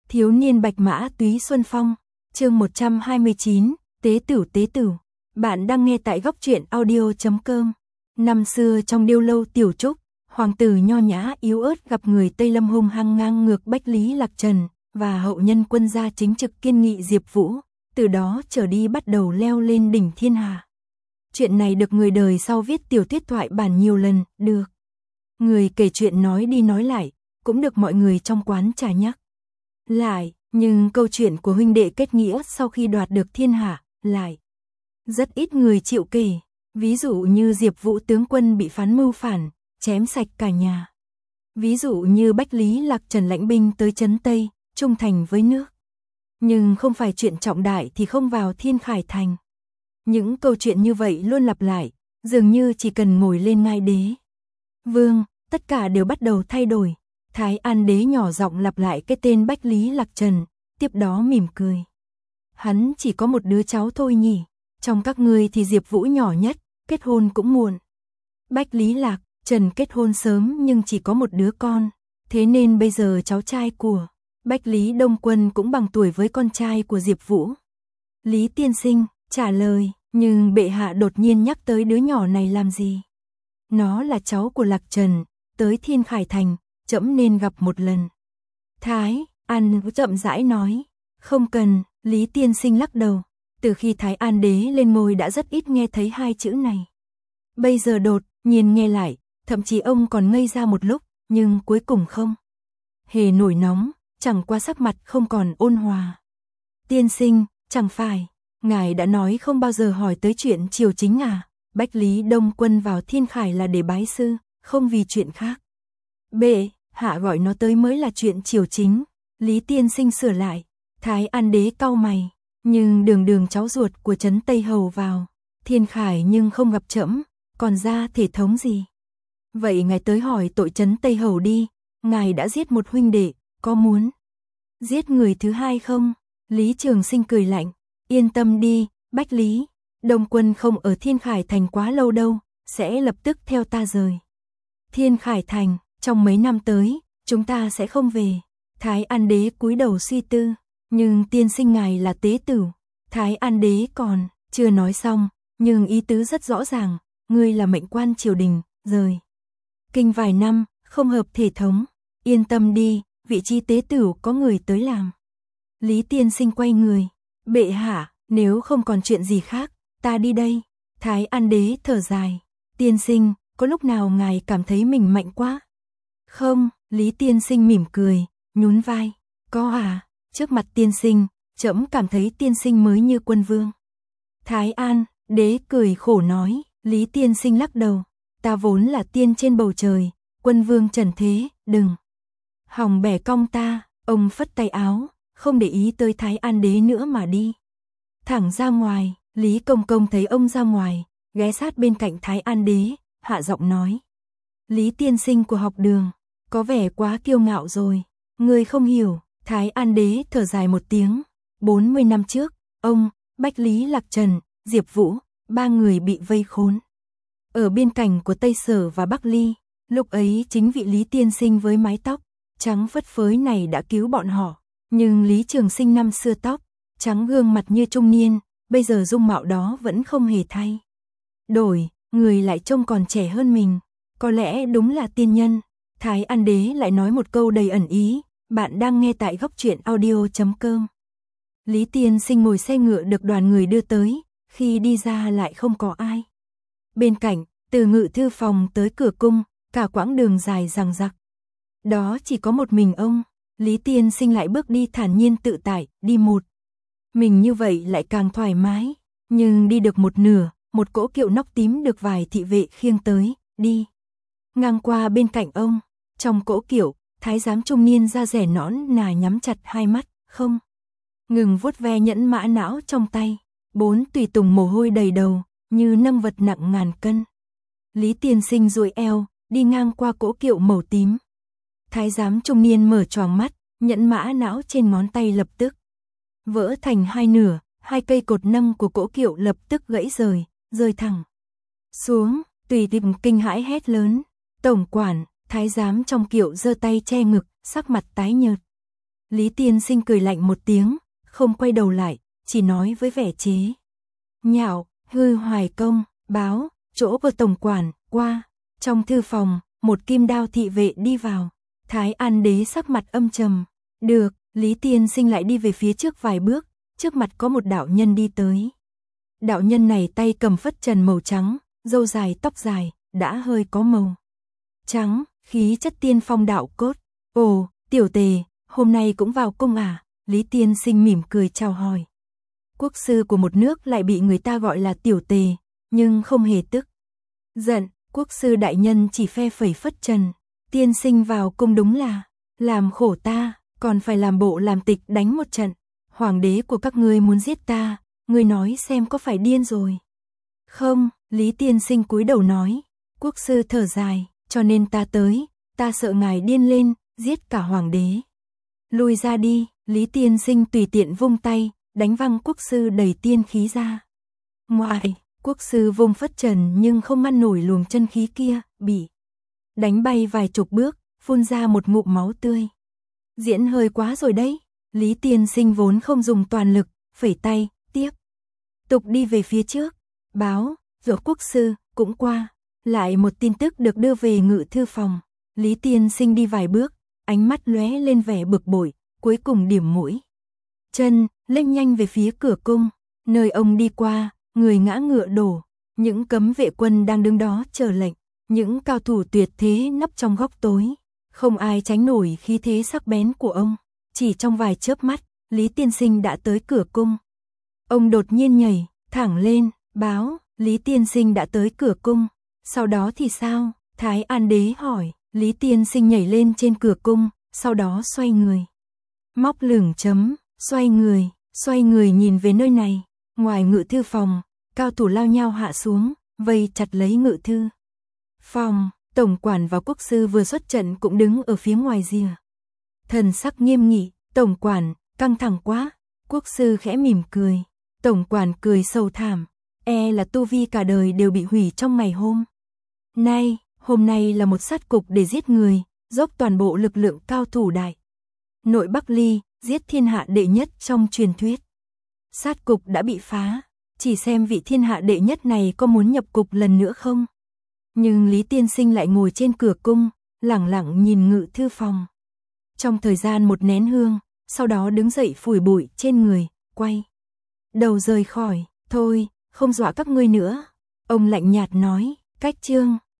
Thiếu niên bạch mã túy xuân phong, chương 129, tế tửu. Bạn đang nghe tại góc truyện audio.com. Năm xưa trong điêu lâu tiểu trúc, hoàng tử nho nhã yếu ớt gặp người Tây Lâm hung hăng ngang ngược Bách Lý Lạc Trần, và hậu nhân quân gia chính trực kiên nghị Diệp Vũ, từ đó trở đi bắt đầu leo lên đỉnh thiên hạ. Chuyện này được người đời sau viết tiểu thuyết thoại bản nhiều lần, được người kể chuyện nói đi nói lại, cũng được mọi người trong quán trà nhắc lại, nhưng câu chuyện của huynh đệ kết nghĩa sau khi đoạt được thiên hạ, lại rất ít người chịu kể, ví dụ như Diệp Vũ tướng quân bị phán mưu phản, chém sạch cả nhà. Ví dụ như Bách Lý Lạc Trần lãnh binh tới trấn Tây, trung thành với nước. Nhưng không phải chuyện trọng đại thì không vào Thiên Khải Thành. Những câu chuyện như vậy luôn lặp lại, dường như chỉ cần ngồi lên ngai đế vương, tất cả đều bắt đầu thay đổi. Thái An đế nhỏ giọng lặp lại cái tên Bách Lý Lạc Trần, tiếp đó mỉm cười. Hắn chỉ có một đứa cháu thôi nhỉ, trong các ngươi thì Diệp Vũ nhỏ nhất, kết hôn cũng muộn. Bách Lý Lạc Trần kết hôn sớm nhưng chỉ có một đứa con, thế nên bây giờ cháu trai của Bách Lý Đông Quân cũng bằng tuổi với con trai của Diệp Vũ. Lý tiên sinh trả lời, nhưng bệ hạ đột nhiên nhắc tới đứa nhỏ này làm gì? Nó là cháu của Lạc Trần, tới Thiên Khải Thành, trẫm nên gặp một lần. Thái An chậm rãi nói, không cần, Lý tiên sinh lắc đầu, từ khi Thái An đế lên ngôi đã rất ít nghe thấy hai chữ này. Bây giờ đột nhiên nghe lại, thậm chí ông còn ngây ra một lúc, nhưng cuối cùng không hề nổi nóng, chẳng qua sắc mặt không còn ôn hòa. Tiên sinh, chẳng phải ngài đã nói không bao giờ hỏi tới chuyện triều chính à? Bách Lý Đông Quân vào Thiên Khải là để bái sư, không vì chuyện khác. Bệ hạ gọi nó tới mới là chuyện triều chính. Lý tiên sinh sửa lại. Thái An đế cau mày, nhưng đường cháu ruột của trấn Tây Hầu vào Thiên Khải nhưng không gặp trẫm, còn ra thể thống gì? Vậy ngài tới hỏi tội trấn Tây Hầu đi, ngài đã giết một huynh đệ, có muốn giết người thứ hai không? Lý Trường Sinh cười lạnh, yên tâm đi, Bách Lý Đông Quân không ở Thiên Khải Thành quá lâu đâu, sẽ lập tức theo ta rời Thiên Khải Thành, trong mấy năm tới, chúng ta sẽ không về. Thái An đế cúi đầu suy tư, nhưng tiên sinh ngài là tế tửu. Thái An đế còn chưa nói xong, nhưng ý tứ rất rõ ràng, ngươi là mệnh quan triều đình, rời kinh vài năm, không hợp thể thống. Yên tâm đi, vị trí tế tửu có người tới làm. Lý tiên sinh quay người, bệ hạ, nếu không còn chuyện gì khác, ta đi đây. Thái An đế thở dài, tiên sinh, có lúc nào ngài cảm thấy mình mạnh quá? Không, Lý tiên sinh mỉm cười, nhún vai, có à, trước mặt tiên sinh, trẫm cảm thấy tiên sinh mới như quân vương. Thái An đế cười khổ nói, Lý tiên sinh lắc đầu, ta vốn là tiên trên bầu trời, quân vương trần thế, đừng hòng bẻ cong ta. Ông phất tay áo, không để ý tới Thái An đế nữa mà đi thẳng ra ngoài. Lý Công Công thấy ông ra ngoài, ghé sát bên cạnh Thái An đế, hạ giọng nói, Lý tiên sinh của học đường, có vẻ quá kiêu ngạo rồi, ngươi không hiểu. Thái An đế thở dài một tiếng, 40 năm trước, ông, Bách Lý Lạc Trần, Diệp Vũ, ba người bị vây khốn ở biên cảnh của Tây Sở và Bắc Ly, lúc ấy chính vị Lý tiên sinh với mái tóc trắng phất phới này đã cứu bọn họ, nhưng Lý Trường Sinh năm xưa tóc trắng gương mặt như trung niên, bây giờ dung mạo đó vẫn không hề thay đổi, người lại trông còn trẻ hơn mình, có lẽ đúng là tiên nhân. Thái An đế lại nói một câu đầy ẩn ý, bạn đang nghe tại góc truyện audio.com. Lý tiên sinh ngồi xe ngựa được đoàn người đưa tới, khi đi ra lại không có ai. Bên cạnh, từ ngự thư phòng tới cửa cung, cả quãng đường dài dằng dặc. Đó chỉ có một mình ông, Lý tiên sinh lại bước đi thản nhiên tự tại, đi một mình như vậy lại càng thoải mái, nhưng đi được một nửa, một cỗ kiệu nóc tím được vài thị vệ khiêng tới, đi ngang qua bên cạnh ông. Trong cỗ kiệu, thái giám trung niên da rẻ nõn nà nhắm chặt hai mắt, không ngừng vuốt ve nhẫn mã não trong tay, 4 tùy tùng mồ hôi đầy đầu, như nâng vật nặng ngàn cân. Lý tiên sinh duỗi eo, đi ngang qua cỗ kiệu màu tím. Thái giám trung niên mở choàng mắt, nhẫn mã não trên ngón tay lập tức vỡ thành hai nửa, hai cây cột nâng của cỗ kiệu lập tức gãy rơi thẳng xuống. Tùy tùng kinh hãi hét lớn, tổng quản. Thái giám trong kiệu giơ tay che ngực, sắc mặt tái nhợt. Lý Tiên Sinh cười lạnh một tiếng, không quay đầu lại, chỉ nói với vẻ chế nhạo, hư Hoài công, báo, chỗ của tổng quản, qua. Trong thư phòng, một kim đao thị vệ đi vào. Thái An đế sắc mặt âm trầm. Được, Lý Tiên Sinh lại đi về phía trước vài bước, trước mặt có một đạo nhân đi tới. Đạo nhân này tay cầm phất trần màu trắng, râu dài tóc dài, đã hơi có màu trắng, khí chất tiên phong đạo cốt. Ồ, tiểu tề, hôm nay cũng vào cung à? Lý Tiên Sinh mỉm cười chào hỏi. Quốc sư của một nước lại bị người ta gọi là tiểu tề, nhưng không hề tức giận. Quốc sư đại nhân chỉ phe phẩy phất trần. Tiên sinh vào cung đúng là làm khổ ta, còn phải làm bộ làm tịch đánh một trận. Hoàng đế của các ngươi muốn giết ta, ngươi nói xem có phải điên rồi không? Lý Tiên Sinh cúi đầu nói. Quốc sư thở dài, cho nên ta tới, ta sợ ngài điên lên, giết cả hoàng đế. Lui ra đi. Lý Tiên Sinh tùy tiện vung tay, đánh văng quốc sư đầy tiên khí ra ngoài. Quốc sư vung phất trần nhưng không ngăn nổi luồng chân khí kia, bị đánh bay vài chục bước, phun ra một ngụm máu tươi. Diễn hơi quá rồi đấy. Lý Tiên Sinh vốn không dùng toàn lực, phẩy tay, tiếp tục đi về phía trước. Báo, rồi quốc sư cũng qua. Lại một tin tức được đưa về ngự thư phòng. Lý Tiên Sinh đi vài bước, ánh mắt lóe lên vẻ bực bội, cuối cùng điểm mũi chân, lênh nhanh về phía cửa cung. Nơi ông đi qua, người ngã ngựa đổ, những cấm vệ quân đang đứng đó chờ lệnh, những cao thủ tuyệt thế nấp trong góc tối, không ai tránh nổi khí thế sắc bén của ông. Chỉ trong vài chớp mắt, Lý Tiên Sinh đã tới cửa cung. Ông đột nhiên nhảy thẳng lên. Báo, Lý Tiên Sinh đã tới cửa cung. Sau đó thì sao? Thái An đế hỏi. Lý Tiên Sinh nhảy lên trên cửa cung, sau đó xoay người, móc lửng chấm, xoay người nhìn về nơi này. Ngoài ngự thư phòng, cao thủ lao nhau hạ xuống, vây chặt lấy ngự thư phòng. Tổng quản và quốc sư vừa xuất trận cũng đứng ở phía ngoài rìa. Thần sắc nghiêm nghị. Tổng quản, căng thẳng quá. Quốc sư khẽ mỉm cười. Tổng quản cười sâu thẳm. E là tu vi cả đời đều bị hủy trong ngày hôm nay là một sát cục để giết người, dốc toàn bộ lực lượng cao thủ đại nội Bắc Ly, giết thiên hạ đệ nhất trong truyền thuyết. Sát cục đã bị phá, chỉ xem vị thiên hạ đệ nhất này có muốn nhập cục lần nữa không. Nhưng Lý Tiên Sinh lại ngồi trên cửa cung, lẳng lặng nhìn ngự thư phòng. Trong thời gian một nén hương, sau đó đứng dậy phủi bụi trên người, quay đầu rời khỏi. Thôi, không dọa các ngươi nữa. Ông lạnh nhạt nói. Cách chương